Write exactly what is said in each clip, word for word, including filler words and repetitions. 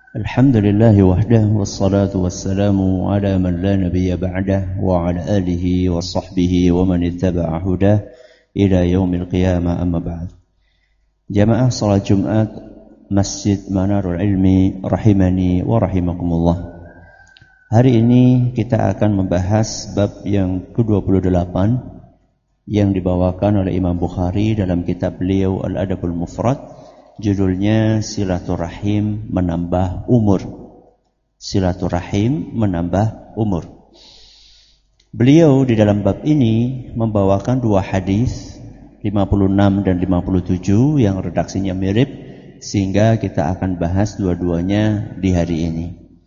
Alhamdulillah wahdahu wassalatu wassalamu ala man la nabiyya ba'dah wa ala alihi wa sahbihi wa man ittaba'a hudah ila yaumil qiyamah amma ba'd. Jamaah salat Jumat Masjid Manarul Ilmi rahimani wa rahimakumullah. Hari ini kita akan membahas bab yang ke dua puluh delapan yang dibawakan oleh Imam Bukhari dalam kitab beliau Al-Adabul Mufrad. Judulnya Silaturahim Menambah Umur. Silaturahim Menambah Umur. Beliau di dalam bab ini membawakan dua hadis lima puluh enam dan lima puluh tujuh yang redaksinya mirip, sehingga kita akan bahas dua-duanya di hari ini.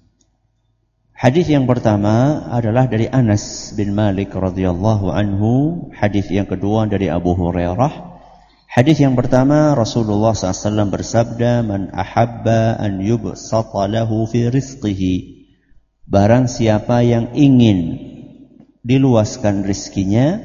Hadis yang pertama adalah dari Anas bin Malik radhiyallahu anhu. Hadis yang kedua dari Abu Hurairah. Hadis yang pertama, Rasulullah shallallahu alaihi wasallam bersabda, "Man ahabba an yubsata lahu fi rizqihi." Barang siapa yang ingin diluaskan rizkinya,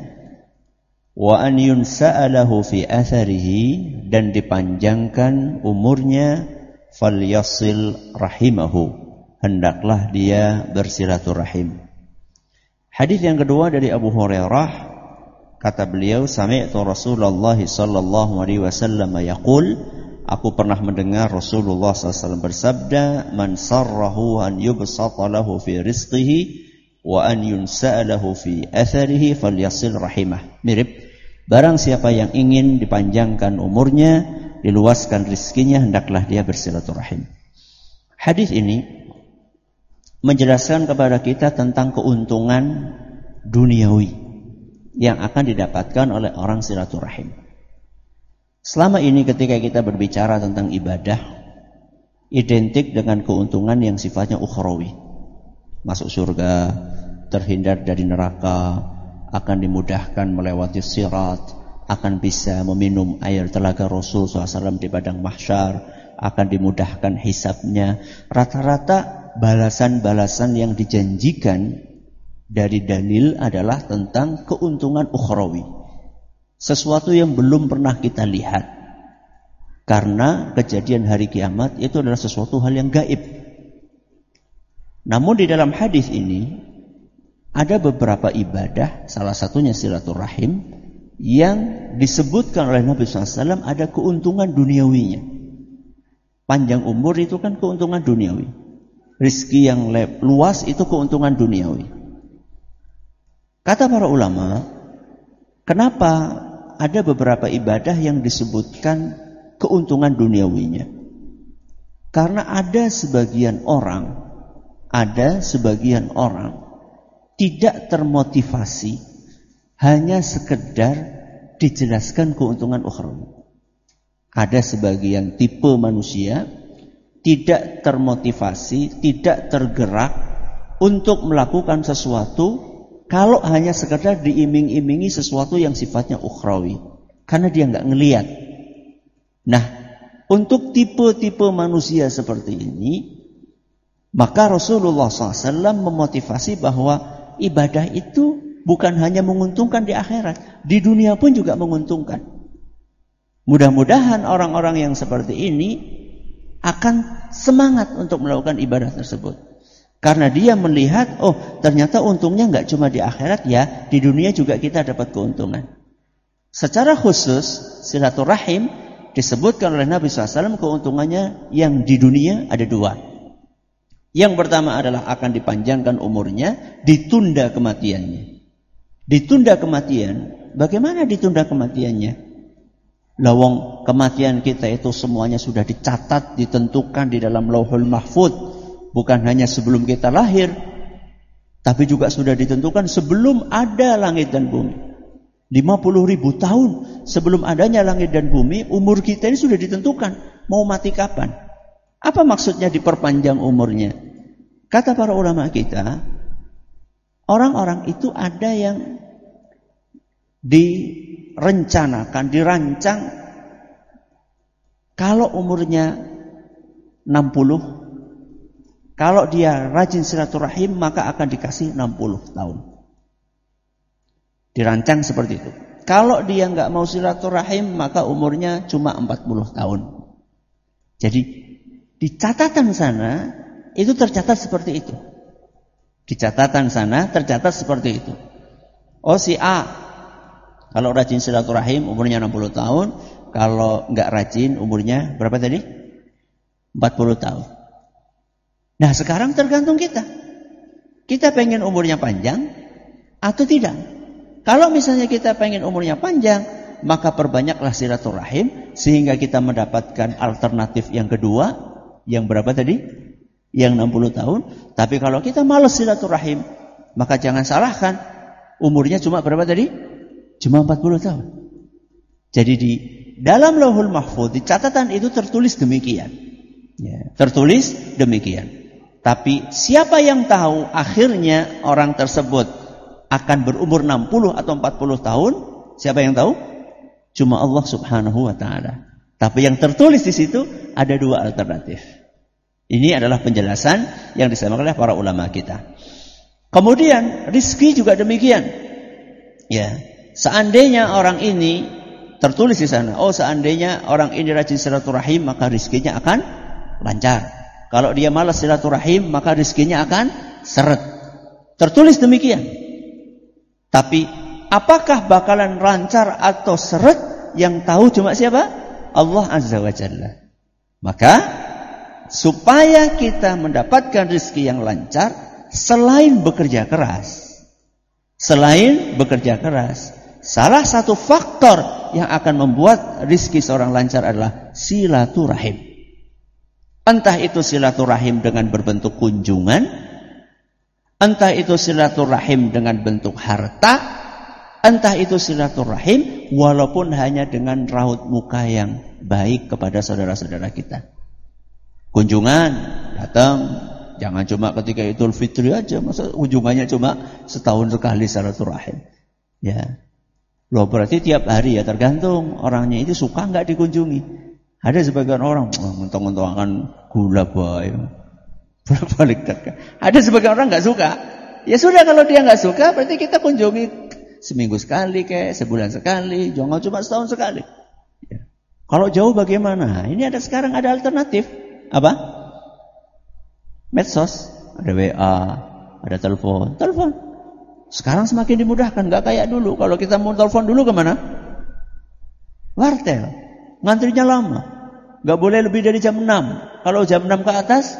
wa an yunsa'a lahu fi atharihi, dan dipanjangkan umurnya, falyasil rahimahu, hendaklah dia bersilaturahim. Hadis yang kedua dari Abu Hurairah. Kata beliau, sami'tu Rasulullah sallallahu alaihi wasallam yaqul, aku pernah mendengar Rasulullah sallallahu alaihi wasallam bersabda, man sarrahu an yubsata lahu fi rizqihi wa an yunsa'a lahu fi atharihi falyasil rahimah. Mirip, barang siapa yang ingin dipanjangkan umurnya, diluaskan rizkinya, hendaklah dia bersilaturahim. Hadis ini menjelaskan kepada kita tentang keuntungan duniawi yang akan didapatkan oleh orang silaturahim. Selama ini ketika kita berbicara tentang ibadah, identik dengan keuntungan yang sifatnya ukhrawi. Masuk surga, terhindar dari neraka, akan dimudahkan melewati sirat, akan bisa meminum air telaga Rasul shallallahu alaihi wasallam di padang mahsyar, akan dimudahkan hisabnya. Rata-rata balasan-balasan yang dijanjikan dari dalil adalah tentang keuntungan ukhrawi, sesuatu yang belum pernah kita lihat, karena kejadian hari kiamat itu adalah sesuatu hal yang gaib. Namun di dalam hadis ini ada beberapa ibadah, salah satunya silaturahim, yang disebutkan oleh Nabi shallallahu alaihi wasallam ada keuntungan duniawinya. Panjang umur itu kan keuntungan duniawi, rizki yang luas itu keuntungan duniawi. Kata para ulama, kenapa ada beberapa ibadah yang disebutkan keuntungan duniawinya? Karena ada sebagian orang, ada sebagian orang tidak termotivasi hanya sekedar dijelaskan keuntungan ukhrawi. Ada sebagian tipe manusia tidak termotivasi, tidak tergerak untuk melakukan sesuatu kalau hanya sekedar diiming-imingi sesuatu yang sifatnya ukhrawi, karena dia nggak ngelihat. Nah, untuk tipe-tipe manusia seperti ini, maka Rasulullah shallallahu alaihi wasallam memotivasi bahwa ibadah itu bukan hanya menguntungkan di akhirat, di dunia pun juga menguntungkan. Mudah-mudahan orang-orang yang seperti ini akan semangat untuk melakukan ibadah tersebut. Karena dia melihat, oh ternyata untungnya nggak cuma di akhirat ya, di dunia juga kita dapat keuntungan. Secara khusus, silaturahim disebutkan oleh Nabi shallallahu alaihi wasallam keuntungannya yang di dunia ada dua. Yang pertama adalah akan dipanjangkan umurnya, ditunda kematiannya. Ditunda kematian, bagaimana ditunda kematiannya? Lawang kematian kita itu semuanya sudah dicatat, ditentukan di dalam Lauhul Mahfuz. Bukan hanya sebelum kita lahir, tapi juga sudah ditentukan sebelum ada langit dan bumi. lima puluh ribu tahun sebelum adanya langit dan bumi, umur kita ini sudah ditentukan. Mau mati kapan? Apa maksudnya diperpanjang umurnya? Kata para ulama kita, orang-orang itu ada yang direncanakan, dirancang, kalau umurnya enam puluh, kalau dia rajin silaturahim maka akan dikasih enam puluh tahun. Dirancang seperti itu. Kalau dia nggak mau silaturahim maka umurnya cuma empat puluh tahun. Jadi Di catatan sana itu tercatat seperti itu. Di catatan sana tercatat seperti itu. Oh si A, kalau rajin silaturahim umurnya enam puluh tahun, kalau enggak rajin umurnya berapa tadi? empat puluh tahun. Nah sekarang tergantung kita. Kita pengen umurnya panjang atau tidak. Kalau misalnya kita pengen umurnya panjang, maka perbanyaklah silaturahim sehingga kita mendapatkan alternatif yang kedua. Yang berapa tadi? Yang enam puluh tahun. Tapi kalau kita malas silaturahim, maka jangan salahkan. Umurnya cuma berapa tadi? Cuma empat puluh tahun. Jadi di dalam Lauhul Mahfuz, di catatan itu tertulis demikian. Ya, tertulis demikian. Tapi siapa yang tahu akhirnya orang tersebut akan berumur enam puluh atau empat puluh tahun? Siapa yang tahu? Cuma Allah Subhanahu wa taala. Tapi yang tertulis di situ ada dua alternatif. Ini adalah penjelasan yang disampaikan oleh para ulama kita. Kemudian rizki juga demikian. Ya, seandainya orang ini tertulis di sana, oh seandainya orang ini rajin silaturahim maka rizkinya akan lancar. Kalau dia malas silaturahim maka rizkinya akan seret. Tertulis demikian. Tapi apakah bakalan lancar atau seret yang tahu cuma siapa? Allah Azza wa Jalla. Maka supaya kita mendapatkan rezeki yang lancar, selain bekerja keras, selain bekerja keras, salah satu faktor yang akan membuat rezeki seorang lancar adalah silaturahim. Entah itu silaturahim dengan berbentuk kunjungan, entah itu silaturahim dengan bentuk harta, entah itu silaturahim walaupun hanya dengan raut muka yang baik kepada saudara-saudara kita. Kunjungan, datang, jangan cuma ketika Idul Fitri aja, masa kunjungannya cuma setahun sekali silaturahim. Ya. Loh berarti tiap hari ya, tergantung orangnya itu suka enggak dikunjungi. Ada sebagian orang mentong-mentong akan gula boy. Berbalik dekat. Ada sebagian orang enggak suka. Ya sudah, kalau dia enggak suka berarti kita kunjungi seminggu sekali kayak sebulan sekali, jangan cuma setahun sekali. Ya. Kalau jauh bagaimana? Ini ada sekarang ada alternatif. Apa? Medsos, ada W A, ada telepon, telepon. Sekarang semakin dimudahkan, nggak kayak dulu. Kalau kita mau telepon dulu kemana? Wartel, ngantrinya lama, nggak boleh lebih dari jam enam. Kalau jam enam ke atas,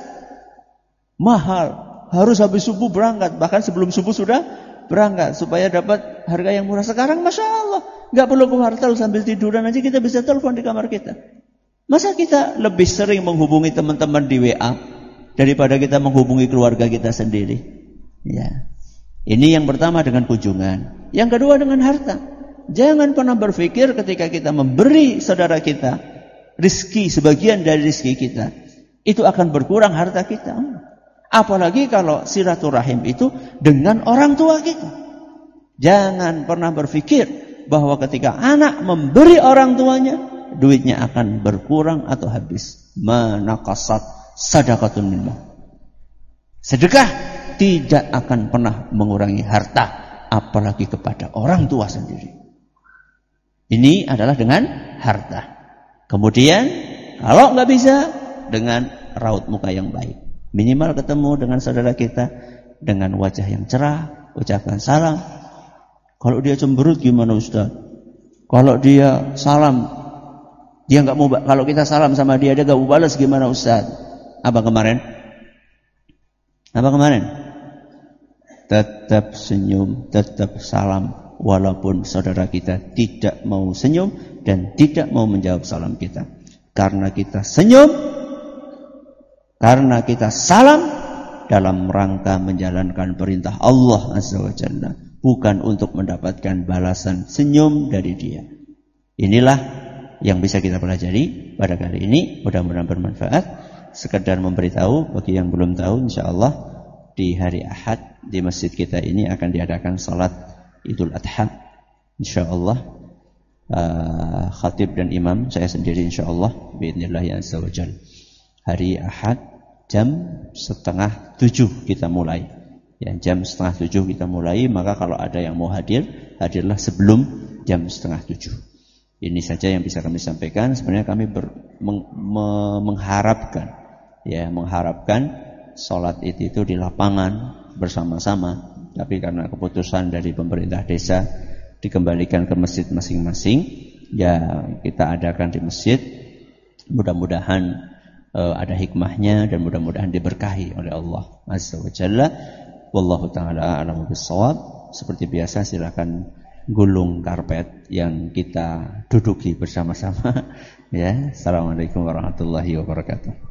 mahal, harus habis subuh berangkat. Bahkan sebelum subuh sudah berangkat supaya dapat harga yang murah. Sekarang masya Allah, nggak perlu ke wartel, sambil tiduran aja kita bisa telepon di kamar kita. Masa kita lebih sering menghubungi teman-teman di W A daripada kita menghubungi keluarga kita sendiri? Ya. Ini yang pertama dengan kunjungan. Yang kedua dengan harta. Jangan pernah berpikir ketika kita memberi saudara kita rizki, sebagian dari rizki kita, itu akan berkurang harta kita. Apalagi kalau silaturahim itu dengan orang tua kita. Jangan pernah berpikir bahwa ketika anak memberi orang tuanya, duitnya akan berkurang atau habis. Manaqasat sadaqatun minna. Sedekah tidak akan pernah mengurangi harta, apalagi kepada orang tua sendiri. Ini adalah dengan harta. Kemudian kalau nggak bisa, dengan raut muka yang baik. Minimal ketemu dengan saudara kita dengan wajah yang cerah, ucapkan salam. Kalau dia cemberut gimana Ustaz? Kalau dia salam, dia nggak mau, kalau kita salam sama dia dia nggak mau balas gimana Ustaz? Apa kemarin? Apa kemarin? Tetap senyum, tetap salam, walaupun saudara kita tidak mau senyum dan tidak mau menjawab salam kita. Karena kita senyum, karena kita salam dalam rangka menjalankan perintah Allah Azza wa Jalla, bukan untuk mendapatkan balasan senyum dari dia. Inilah yang bisa kita pelajari pada kali ini. Mudah-mudahan bermanfaat. Sekedar memberitahu bagi yang belum tahu, insyaallah di hari Ahad di masjid kita ini akan diadakan salat Idul Adha. Insyaallah uh, khatib dan imam saya sendiri insyaallah biidznillah ya azza wajal. Hari Ahad jam setengah tujuh kita mulai. Ya, jam setengah tujuh kita mulai. Maka kalau ada yang mau hadir, hadirlah sebelum jam setengah tujuh. Ini saja yang bisa kami sampaikan. Sebenarnya kami ber, meng, me, mengharapkan ya mengharapkan sholat id itu di lapangan bersama-sama. Tapi karena keputusan dari pemerintah desa dikembalikan ke masjid masing-masing, ya kita adakan di masjid. Mudah-mudahan uh, ada hikmahnya dan mudah-mudahan diberkahi oleh Allah Azza wa Jalla. Wallahu ta'ala a'lamu bis-shawab. Seperti biasa silakan gulung karpet yang kita duduki bersama-sama. Ya, assalamualaikum warahmatullahi wabarakatuh.